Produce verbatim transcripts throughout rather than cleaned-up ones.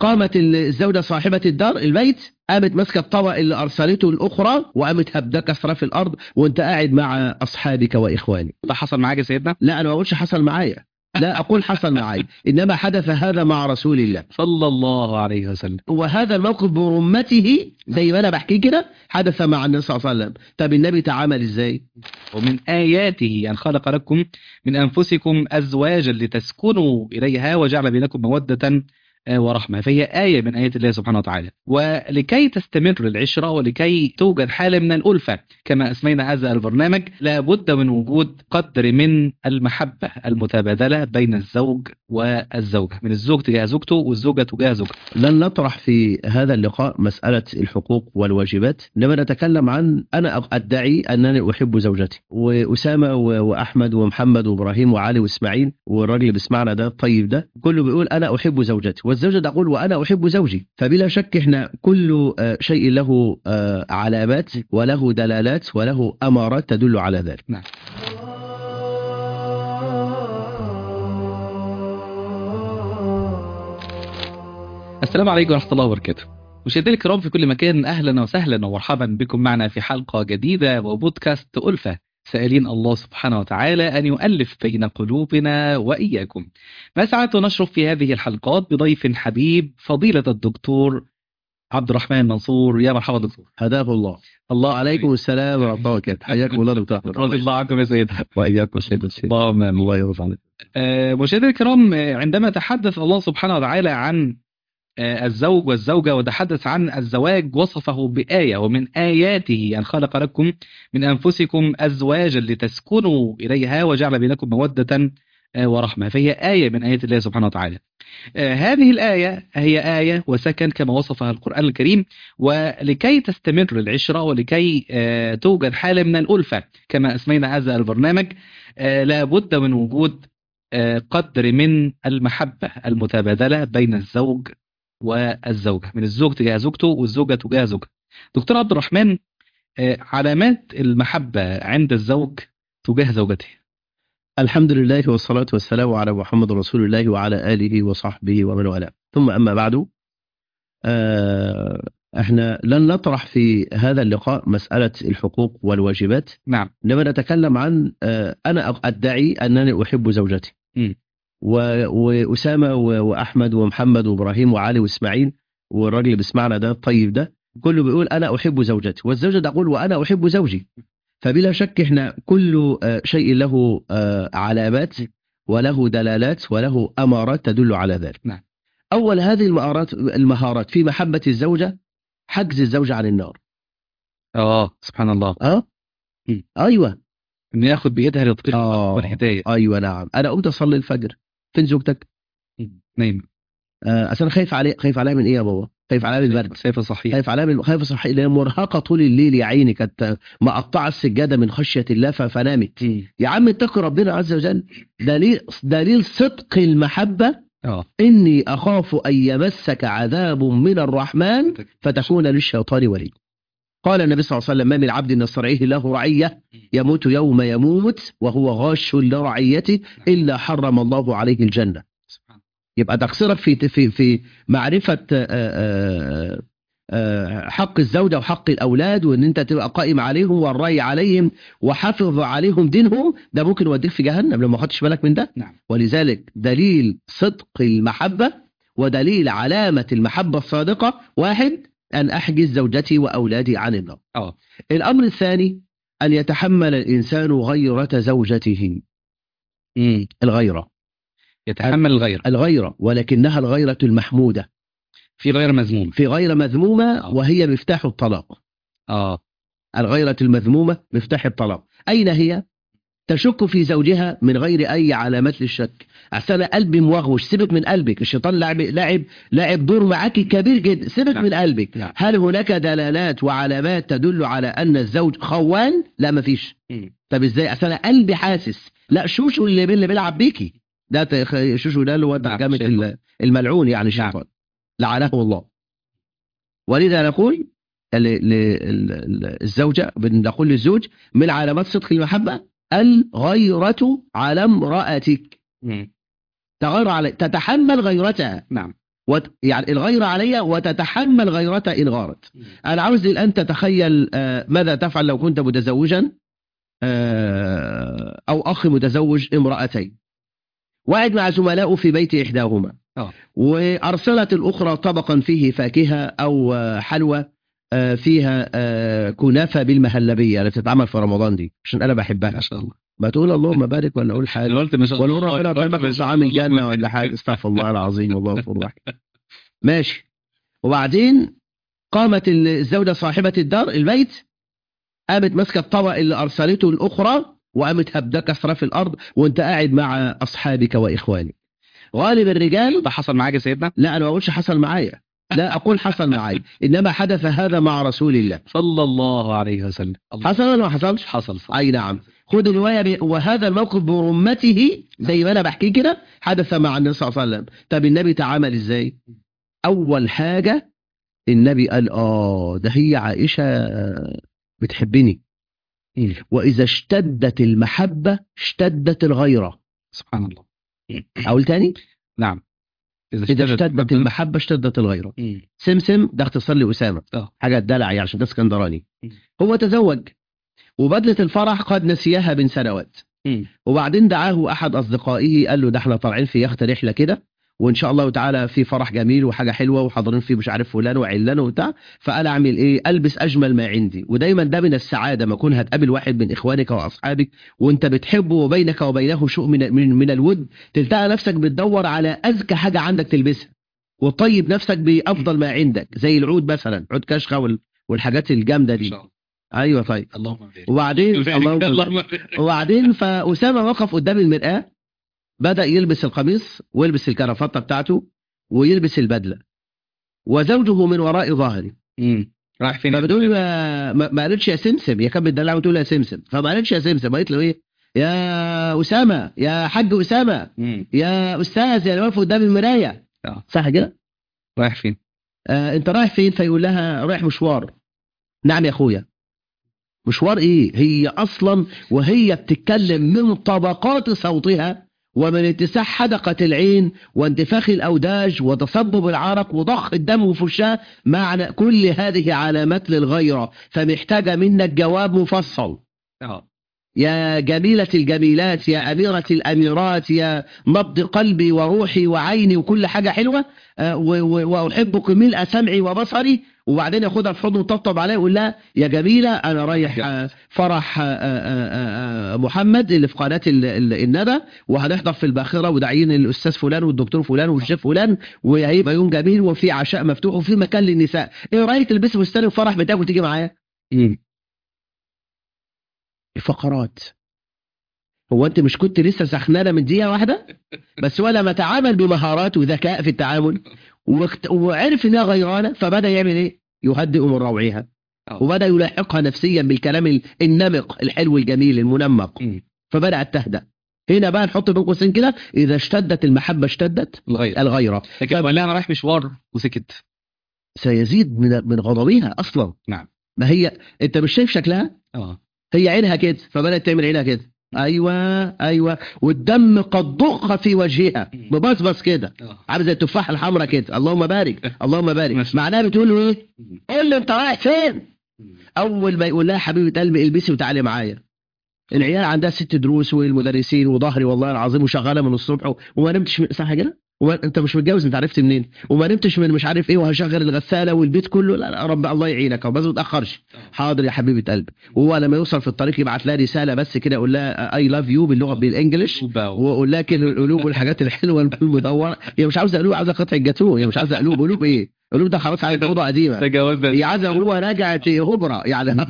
قامت الزوجة صاحبة الدار البيت، قامت ماسكة الطبق اللي أرسلته الأخرى وقامت هبدة كسرة في الأرض وأنت قاعد مع أصحابك وإخواني. ده حصل معاك يا سيدنا؟ لا أنا ما أقولش حصل معايا، لا أقول حصل معايا، إنما حدث هذا مع رسول الله صلى الله عليه وسلم. وهذا الموقف برمته زي ما أنا بحكي كده حدث مع النبي صلى الله عليه وسلم. طب النبي تعامل إزاي؟ ومن آياته أن خلق لكم من أنفسكم أزواجا لتسكنوا إليها وجعل بينكم مودة ورحمة، فهي آية من آيات الله سبحانه وتعالى. ولكي تستمر العشرة ولكي توجد حالة من الألفة كما أسمينا هذا البرنامج، لابد من وجود قدر من المحبة المتبادلة بين الزوج والزوجة، من الزوج تجاه زوجته والزوجة تجاه زوجها. لن نطرح في هذا اللقاء مسألة الحقوق والواجبات، إنما نتكلم عن أنا أدعي أنني أحب زوجتي، وأسامة وأحمد ومحمد وإبراهيم وعلي وإسماعيل والراجل اللي بيسمعنا ده الطيب ده كله بيقول أنا أحب زوجتي، والزوجة تقول وأنا أحب زوجي. فبلا شك إحنا كل شيء له علامات وله دلالات وله أمارات تدل على ذلك. نعم. السلام عليكم ورحمة الله وبركاته. مشاهدينا الكرام في كل مكان، أهلا وسهلا ومرحبا بكم معنا في حلقة جديدة وبودكاست ألفة، سائلين الله سبحانه وتعالى أن يؤلف بين قلوبنا وإياكم. نسعد ونشرف في هذه الحلقات بضيف حبيب فضيلة الدكتور عبد الرحمن منصور. يا مرحبا دكتور. هداه الله. الله عليكم السلام ورحمة الله وبركاته. حياكم الله دكتور. رضي الله عنكم يا سيدنا. وإياكم سيدنا. اللهم الله يرضى عليك. مشاهدينا الكرام، عندما تحدث الله سبحانه وتعالى عن الزوج والزوجة وتحدث عن الزواج وصفه بآية، ومن آياته أن خلق لكم من أنفسكم أزواجا لتسكنوا إليها وجعل بينكم مودة ورحمة، فهي آية من آيات الله سبحانه وتعالى. هذه الآية هي آية وسكن كما وصفها القرآن الكريم، ولكي تستمر العشرة ولكي توجد حالة من الألفة كما أسمينا هذا البرنامج، لابد من وجود قدر من المحبة المتبادلة بين الزوج والزوجة، من الزوج تجاه زوجته والزوجة تجاه زوجها. دكتور عبد الرحمن، علامات المحبة عند الزوج تجاه زوجته. الحمد لله والصلاة والسلام على محمد رسول الله وعلى آله وصحبه ومن والاه، ثم أما بعد، احنا لن نطرح في هذا اللقاء مسألة الحقوق والواجبات. نعم. إنما نتكلم عن أنا أدعي أنني أحب زوجتي، م. وأسامة وأحمد ومحمد وإبراهيم وعلي وإسماعيل والراجل اللي بيسمعنا ده الطيب ده كله بيقول أنا أحب زوجتي، والزوجة تقول وأنا أحب زوجي. فبلا شك إحنا كل شيء له علامات وله دلالات وله أمارات تدل على ذلك. نعم. أول هذه المهارات المهارات في محبة الزوجة حجز الزوجة عن النار. آه سبحان الله. آه م. أيوة، إنه ياخد بإيدها للطريق آه والهداية. أيوة نعم. أنا قمت أصلي الفجر، فين زوجتك؟ نايم. آه أصل أنا خايف عليه. خايف عليها من إيه يا بابا؟ خايف عليها من البرد. خايفة صحيح. خايف عليها من خايفة صحيح اللي هي مرهقة طول الليل يا عيني، كانت مقطعة السجادة من خشية الله فنامت. يا عم اتقي ربنا عز وجل. دليل دليل صدق المحبة اه إني أخاف أن يمسك عذاب من الرحمن فتكون للشيطان ولي. قال النبي صلى الله عليه وسلم ما من عبد نسترعيه له رعية يموت يوم يموت وهو غاش لرعيته إلا حرم الله عليه الجنة. يبقى تقصيرك في في في معرفة آآ آآ حق الزوجة وحق الأولاد، وإن أنت تبقى قائم عليهم والرأي عليهم وحافظ عليهم دينهم، ده ممكن يوديك في جهنم لو ما خدتش بالك من ده. نعم. ولذلك دليل صدق المحبة ودليل علامة المحبة الصادقة، واحد أن أحجز زوجتي وأولادي عن النار. أوه. الأمر الثاني أن يتحمل الإنسان غيرة زوجته. مم. الغيرة، يتحمل الغيرة الغيرة ولكنها الغيرة المحمودة. في غير مذمومة في غير مذمومة أوه. وهي مفتاح الطلاق. آه الغيرة المذمومة مفتاح الطلاق. أين هي؟ تشك في زوجها من غير أي علامات للشك. أحسن قلبي موغوش، سيبك من قلبك، الشيطان لاعب لاعب لاعب دور معك كبير جدا، سيبك من قلبك. لا. هل هناك دلالات وعلامات تدل على أن الزوج خوان؟ لا مفيش. م. طب ازاي؟ أحسن قلبي حاسس. لا شوشو اللي اللي بيلعب بيكي ده، شوشو ده اللي هو ترجمة الملعون يعني الشيطان لعنه الله. ولذا نقول للزوجة، بنقول للزوج من علامات صدق المحبة الغيرة على امرأتك. تغير على تتحمل غيرتها. نعم. وت... يعني الغيرة علي وتتحمل غيرتها إن غارت. أنا عاوز الآن تتخيل آه ماذا تفعل لو كنت متزوجا آه أو أخ متزوج امرأتين، وقعد مع زملائه في بيت إحداهما اه وأرسلت الأخرى طبقا فيه فاكهة أو آه، حلوى آه، فيها آه، كنافة بالمهلبية اللي بتتعمل في رمضان دي عشان أنا بحبها. ما شاء الله. ما تقول اللهم بارك ولا أقول حاجة انا قلت ما شاء ولا الله. أقول ربنا قلت يطعمك ما شاء طعام الله. الجنة ولا حاجة. استغفر الله العظيم والله غفور رحيم. ماشي. وبعدين قامت الزوجة صاحبة الدار البيت، قامت ماسكة الطبق اللي أرسلته الأخرى وقامت هبدة كسرة في الأرض وأنت قاعد مع أصحابك وإخوانك. غالب الرجال ده حصل معاك يا سيدنا؟ لا أنا ما أقولش حصل معايا، لا أقول حصل معايا، إنما حدث هذا مع رسول الله صلى الله عليه وسلم. الله. حصل ولا ما حصلش؟ حصل صح. أي نعم. خد الرواية ب... وهذا الموقف برمته زي ما أنا بحكي كده حدث مع النبي صلى الله عليه وسلم. طب النبي تعامل إزاي؟ أول حاجة النبي قال آه ده هي عائشة بتحبني، مم. وإذا اشتدت المحبة اشتدت الغيرة. سبحان الله. أقول تاني؟ نعم. إذا اشتدت المحبة اشتدت الغيرة. مم. سمسم ده اختصار لأسامة، اه حاجة دلع يعني عشان ده اسكندراني. مم. هو تزوج وبدلة الفرح قد نسيها من سنوات، مم. وبعدين دعاه أحد أصدقائه قال له ده احنا طالعين في يخت رحلة كده وإن شاء الله تعالى في فرح جميل وحاجة حلوة وحاضرين فيه مش عارف فلان وعلان وبتاع، فقال أعمل إيه؟ ألبس أجمل ما عندي. ودايما ده من السعادة ما كون هتقابل واحد من إخوانك وأصحابك وأنت بتحبه وبينك وبينه شيء من, من, من الود، تلتقى نفسك بتدور على أذكى حاجة عندك تلبسها وطيب نفسك بأفضل ما عندك زي العود مثلا، عود كشخة وال- والحاجات الجامدة ان دي. شاء الله. أيوة طيب. اللهم بارك. وبعدين اللهم اللهم بارك. وبعدين فأسامة وقف قدام المرآة، بدأ يلبس القميص ويلبس الكرافتة بتاعته ويلبس البدلة وزوجه من وراء ظهري. مم. رايح فين؟ فبتقول ما, ما ما قالتش يا سمسم، هي كانت بتدلعه وتقول يا سمسم، فما قالتش يا سمسم، قالت له ايه؟ يا أسامة، يا حاج أسامة، مم. يا أستاذ، يا واقف قدام المراية. اه صح كده؟ رايح فين؟ آه انت رايح فين؟ فيقول لها رايح مشوار. نعم يا اخويا. مشوار ايه؟ هي اصلا وهي بتتكلم من طبقات صوتها ومن اتساع حدقة العين وانتفاخ الأوداج وتصبب العرق وضخ الدم في وشها، معنى كل هذه علامات للغيرة، فمحتاجة منك جواب مفصل. اه يا جميلة الجميلات، يا أميرة الأميرات، يا نبض قلبي وروحي وعيني وكل حاجة حلوة، آه، و- و- وأحبك ملء سمعي وبصري. وبعدين ياخدها في حضنه وطبطب عليها ويقول لها يا جميلة أنا رايح آه، فرح آه، آه، آه، آه، محمد اللي في قناة ال- ال- الندى، وهنحضر في الباخرة وداعين الأستاذ فلان والدكتور فلان والشيف فلان، وهيبقى يوم جميل وفي عشاء مفتوح وفي مكان للنساء. إيه رأيك تلبسي فستان الفرح بتاعك وتيجي معايا؟ مم. الفقرات. هو انت مش كنت لسه سخنانه من دقيقه واحده بس؟ ولا ما تعامل بمهارات وذكاء في التعامل وكت... وعرف انها غيرانه، فبدا يعمل ايه؟ يهدئ من روعها اه وبدا يلاحقها نفسيا بالكلام ال- النمق الحلو الجميل المنمق، مم. فبدات تهدأ. هنا بقى نحط بين قوسين كده، اذا اشتدت المحبه اشتدت الغير. الغيره، لكن قال لها انا رايح مشوار وسكت. سيزيد من من غضبها اصلا. نعم. ما هي انت مش شايف شكلها؟ اه هي عينها كده، فبدأت تعمل عينها كده، ايوه ايوه، والدم قد ضخ في وجهها ببصبص كده، اه عامل زي التفاحه الحمراء كده. اللهم بارك اللهم بارك. ماشي. معناها بتقول له ايه؟ قول له انت رايح فين؟ مم. اول ما يقول لها حبيبه قلبي البسي وتعالي معايا. العيال عندها ست دروس والمدرسين وظهري والله العظيم وشغاله من الصبح و- وما نمتش من... صح كده؟ وما... انت مش متجوز، انت عرفت منين؟ وما نمتش من مش عارف ايه، وهشغل الغساله والبيت كله. لا لا رب الله يعينك بس ما تاخرش. حاضر يا حبيبه قلبي. وهو لما يوصل في الطريق يبعت لها رساله بس كده يقول لها اي لاف يو باللغه بالانجلش، وباو. ويقول لها كده القلوب والحاجات الحلوه المدوره. هي مش عاوزه قلوب، عاوزه قطع الجاتوه. هي مش عاوزه قلوب. قلوب ايه؟ قلوب ده خلاص على موضه قديمه. تجاوزنا. هي عايزه هو رجعت هبره يعني.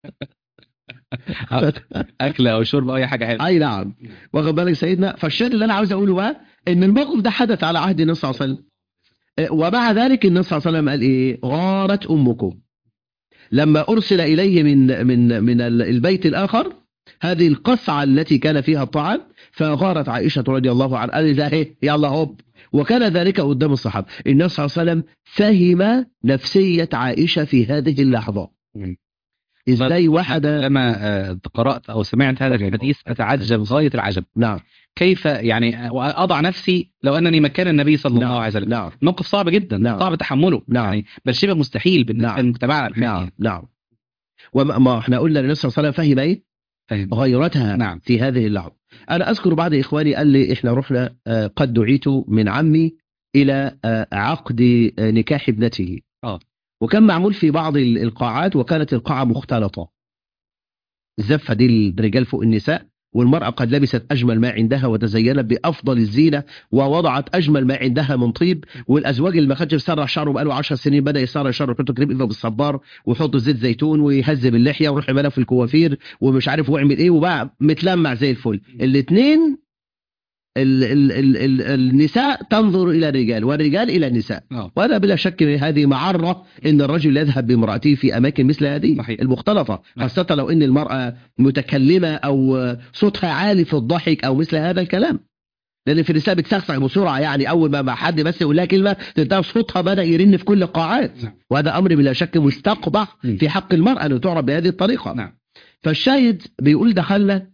اكل او شرب او اي حاجه حلوه. اي نعم. واخد بالك سيدنا؟ فالشاهد اللي انا عاوز اقوله بقى ان الموقف ده حدث على عهد النبي صلى الله عليه وسلم. آه، ومع ذلك النبي صلى الله عليه وسلم قال ايه؟ غارت امكم. لما ارسل اليه من من من ال- البيت الاخر هذه القصعه التي كان فيها الطعام، فغارت عائشه رضي الله عنها، قال ده ايه؟ يلا هوب. وكان ذلك قدام الصحابه. النبي صلى الله عليه وسلم فهم نفسيه عائشه في هذه اللحظه. مم. ازاي واحدة. لما آه، قرأت أو سمعت هذا الحديث أتعجب غاية العجب. نعم كيف يعني أضع نفسي لو أنني مكان النبي صلى نعم. الله عليه وسلم. نعم موقف صعب جدا. نعم. صعب تحمله. نعم. يعني بل شبه مستحيل بالنسبة نعم. لمجتمعنا الحالي. نعم نعم. وما ما احنا قلنا النبي صلى الله عليه وسلم فهم ايه فهم. غيرتها نعم. في هذه اللحظة. انا اذكر بعض اخواني قال لي احنا رحنا آه، قد دعيت من عمي الى آه، عقد آه، نكاح ابنته. اه وكان معمول في بعض ال- القاعات، وكانت القاعة مختلطة، الزفة دي الرجال فوق النساء، والمرأة قد لبست أجمل ما عندها وتزينت بأفضل الزينة ووضعت أجمل ما عندها من طيب، والأزواج اللي ما كانش بيسرح شعره بقاله عشر سنين بدأ يسرح شعره، يحط كريم إيده بالصبار ويحط زيت زيتون ويهذب اللحية ويروح يعملها في الكوافير ومش عارف ويعمل إيه، وبقى متلمع زي الفل. الاثنين ال ال ال ال النساء تنظر إلى الرجال والرجال إلى النساء. اه وهذا بلا شك هذه معرة ان الرجل يذهب بامرأته في اماكن مثل هذه صحيح. المختلطة، خاصة لو ان المرأة متكلمة او صوتها عالي في الضحك او مثل هذا الكلام، لان في النساء بتسخسخ بسرعة، يعني اول ما ما حد بس يقول لها كلمة تلاقي صوتها بدأ يرن في كل القاعات. نعم. وهذا امر بلا شك مستقبح م. في حق المرأة ان تعرف بهذه الطريقة. نعم. فالشاهد بيقول دخلنا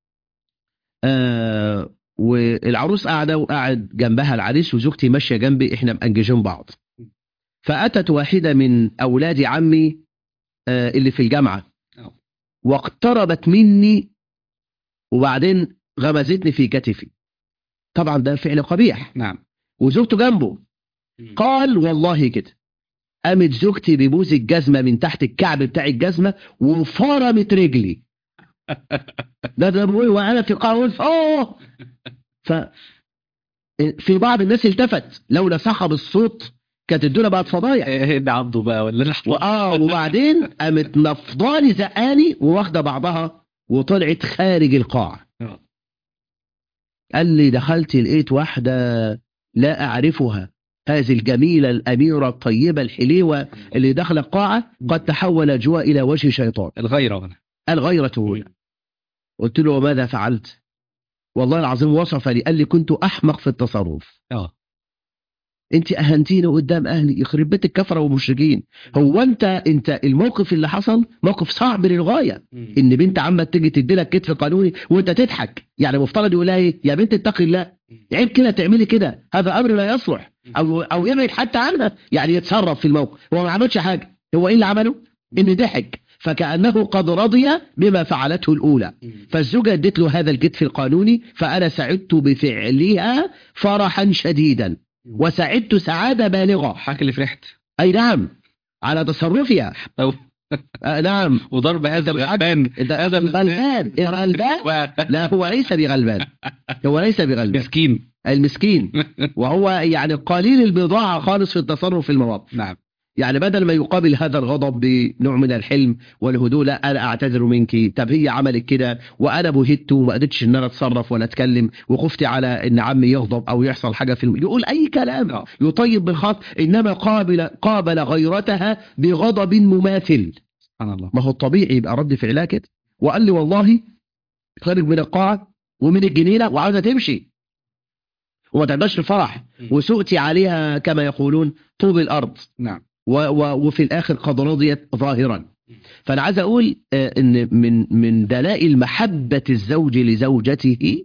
آه والعروس قاعدة وقاعد جنبها العريس وزوجتي ماشية جنبي، احنا مأنججين بعض. فأتت واحدة من أولاد عمي آه اللي في الجامعة أوه. واقتربت مني وبعدين غمزتني في كتفي. طبعا ده فعل قبيح. نعم. وزوجته جنبه. قال والله كده قامت زوجتي ببوز الجزمة من تحت الكعب بتاع الجزمة وفرمت رجلي. ده ده بقول وانا في قاول اوه. ف في بعض الناس التفت، لولا صخب الصوت كانت الدنيا بقت فضايح. ايه ده عضه بقى ولا اه وبعدين قامت نفضاني زقاني وواخده بعضها وطلعت خارج القاعة. قال لي دخلت لقيت واحدة لا أعرفها، هذه الجميلة الأميرة الطيبة الحليوة اللي دخل القاعة قد تحول جوا إلى وجه شيطان. الغيرة هنا. الغيرة هنا. قلت له وماذا فعلت؟ والله العظيم وصف لي، قال لي كنت أحمق في التصرف. اه انت اهنتيني قدام اهلي، يخرب بيت الكفره والمشركين. هو انت انت الموقف اللي حصل موقف صعب للغايه، ان بنت عمك تيجي تدي لك كتف قانوني وانت تضحك، يعني مفترض يقول لها ايه يا بنت اتقي الله، عيب كده تعملي كده، هذا امر لا يصلح، او او يبعد حتى عنها، يعني يتصرف في الموقف. هو ما عملش حاجه، هو ايه اللي عمله؟ ان ضحك، فكأنه قد رضي بما فعلته الأولى. فالزوجة ادت له هذا الكتف القانوني، فأنا سعدت بفعلها فرحا شديدا وسعدت سعادة بالغة. حكي اللي فرحت. أي نعم على تصرفها. أو آه نعم. وضرب هذا الغلبان. هذا الغلبان غلبان. لا هو ليس بغلبان، هو ليس بغلبان، مسكين المسكين. وهو يعني قليل البضاعة خالص في التصرف في المواقف. نعم. يعني بدل ما يقابل هذا الغضب بنوع من الحلم والهدوء، لا انا اعتذر منك، طب هي عملت كده وانا بهدت وما قدرتش ان انا اتصرف ولا اتكلم وخفت على ان عمي يغضب او يحصل حاجه في الم... يقول اي كلام يطيب بالخط، انما قابل قابل غيرتها بغضب مماثل. سبحان الله. ما هو الطبيعي يبقى رد فعلها كده. وقال لي والله خارج من القاعه ومن الجنينه وعاوزه تمشي وما تعداش الفرح، وسؤتي عليها كما يقولون طوب الارض. نعم. و و وفي الآخر قد رضيت ظاهرا. فأنا عايز أقول إن من من دلائل محبة الزوج لزوجته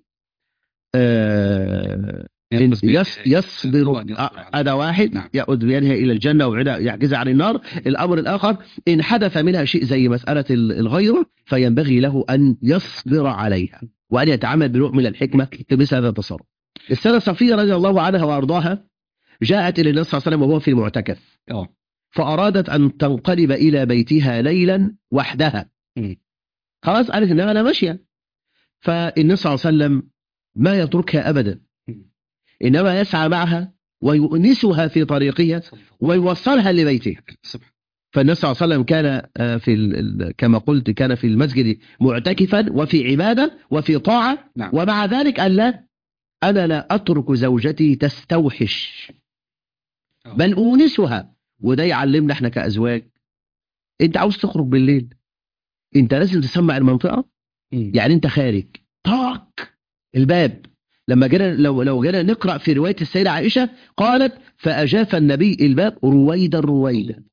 يص يصبر. هذا واحد يأخذ بيدها إلى الجنة ويعجزها عن النار. الأمر الآخر إن حدث منها شيء زي مسألة الغيرة فينبغي له أن يصبر عليها وأن يتعامل بنوع من الحكمة في مثل هذا التصرف. السيدة صفية رضي الله عنها وأرضاها جاءت إلى النبي صلى الله عليه وسلم وهو في المعتكف، فأرادت أن تنقلب إلى بيتها ليلا وحدها. خلاص قالت إنها أنا ماشية. فالنبي صلى الله عليه وسلم ما يتركها أبدا، إنما يسعى معها ويؤنسها في طريقها ويوصلها لبيتها. فالنبي صلى الله عليه وسلم كان في كما قلت كان في المسجد معتكفا وفي عبادة وفي طاعة. نعم. ومع ذلك قال لا أنا لا أترك زوجتي تستوحش بل أونسها. وده يعلمنا احنا كأزواج، انت عاوز تخرج بالليل انت لازم تسمع المنطقة. م. يعني انت خارج طاق الباب. لما جينا لو لو جينا نقرأ في رواية السيدة عائشة قالت فأجاف النبي الباب رويدا رويدا.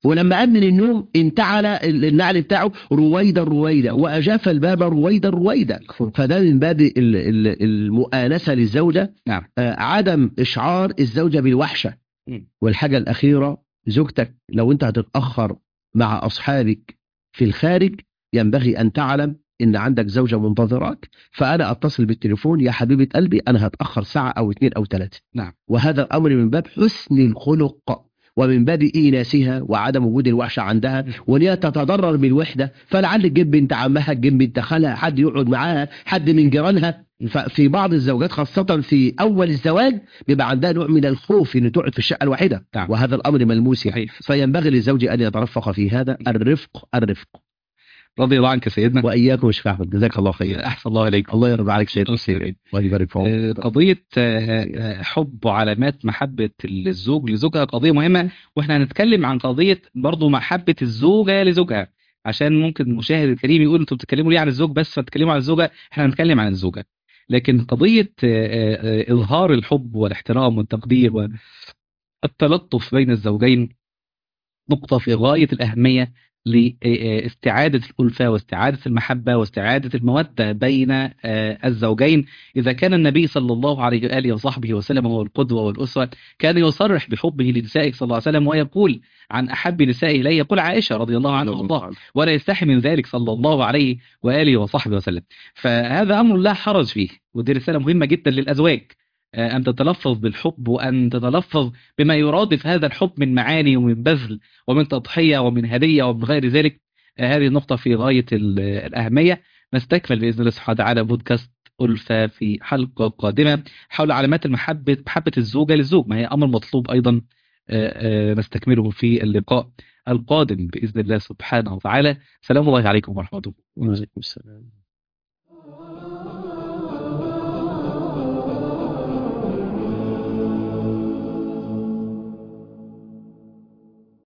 ولما قام من النوم انتعل النعل بتاعه رويدا رويدا وأجاف الباب رويدا رويدا. فده من باب ال- ال- المؤانسة للزوجة. نعم. آه، عدم إشعار الزوجة بالوحشة. مم. والحاجة الأخيرة، زوجتك لو أنت هتتأخر مع أصحابك في الخارج ينبغي أن تعلم إن عندك زوجة منتظراك، فأنا أتصل بالتليفون يا حبيبة قلبي أنا هتأخر ساعة أو اتنين أو تلاتة. نعم. وهذا الأمر من باب حسن الخلق ومن باب إيناسها وعدم وجود الوحشة عندها، وإن هي تتضرر بالوحدة، فلعل تجيب بنت عمها، تجيب بنت خالها، حد يقعد معاها، حد من جيرانها. ففي بعض الزوجات خاصة في أول الزواج بيبقى عندها نوع من الخوف إن تقعد في الشقة الواحدة. نعم. وهذا الأمر ملموس يعني. صحيح. فينبغي للزوج أن يترفق في هذا. الرفق الرفق. رضي الله عنك سيدنا. وإياكم يا شيخ أحمد، جزاك الله خير. أحسن الله إليك. الله يرضى عليك سيدنا. خير. الله يبارك فيك. آه، قضية آه، آه، حب وعلامات محبة الزوج لزوجها قضية مهمة، واحنا هنتكلم عن قضية برضو محبة الزوجة لزوجها، عشان ممكن المشاهد الكريم يقول انتوا بتتكلموا ليه عن الزوج بس، فتتكلموا عن الزوجة. احنا هنتكلم عن الزوجة، لكن قضية آه، آه، إظهار الحب والاحترام والتقدير والتلطف بين الزوجين نقطة في غاية الأهمية لاستعادة الألفة واستعادة المحبة واستعادة المودة بين آه، الزوجين. إذا كان النبي صلى الله عليه وآله وصحبه وسلم هو القدوة والأسوة، كان يصرح بحبه لنسائه صلى الله عليه وسلم، ويقول عن أحب نسائه إليه يقول عائشة رضي الله عنها وارضاها، ولا يستحي من ذلك صلى الله عليه وآله وصحبه وسلم. فهذا أمر لا حرج فيه، ودي رسالة مهمة جدا للأزواج، آه، أن تتلفظ بالحب وأن تتلفظ بما يرادف هذا الحب من معاني ومن بذل ومن تضحية ومن هدية ومن غير ذلك. آه، هذه النقطة في غاية ال- الأهمية. نستكمل بإذن الله سبحانه وتعالى بودكاست ألفة في حلقة قادمة حول علامات المحبة، محبة الزوجة للزوج، ما هي أمر مطلوب أيضا. آه، آه، نستكمله في اللقاء القادم بإذن الله سبحانه وتعالى. سلام الله عليكم ورحمة الله. وعليكم السلام.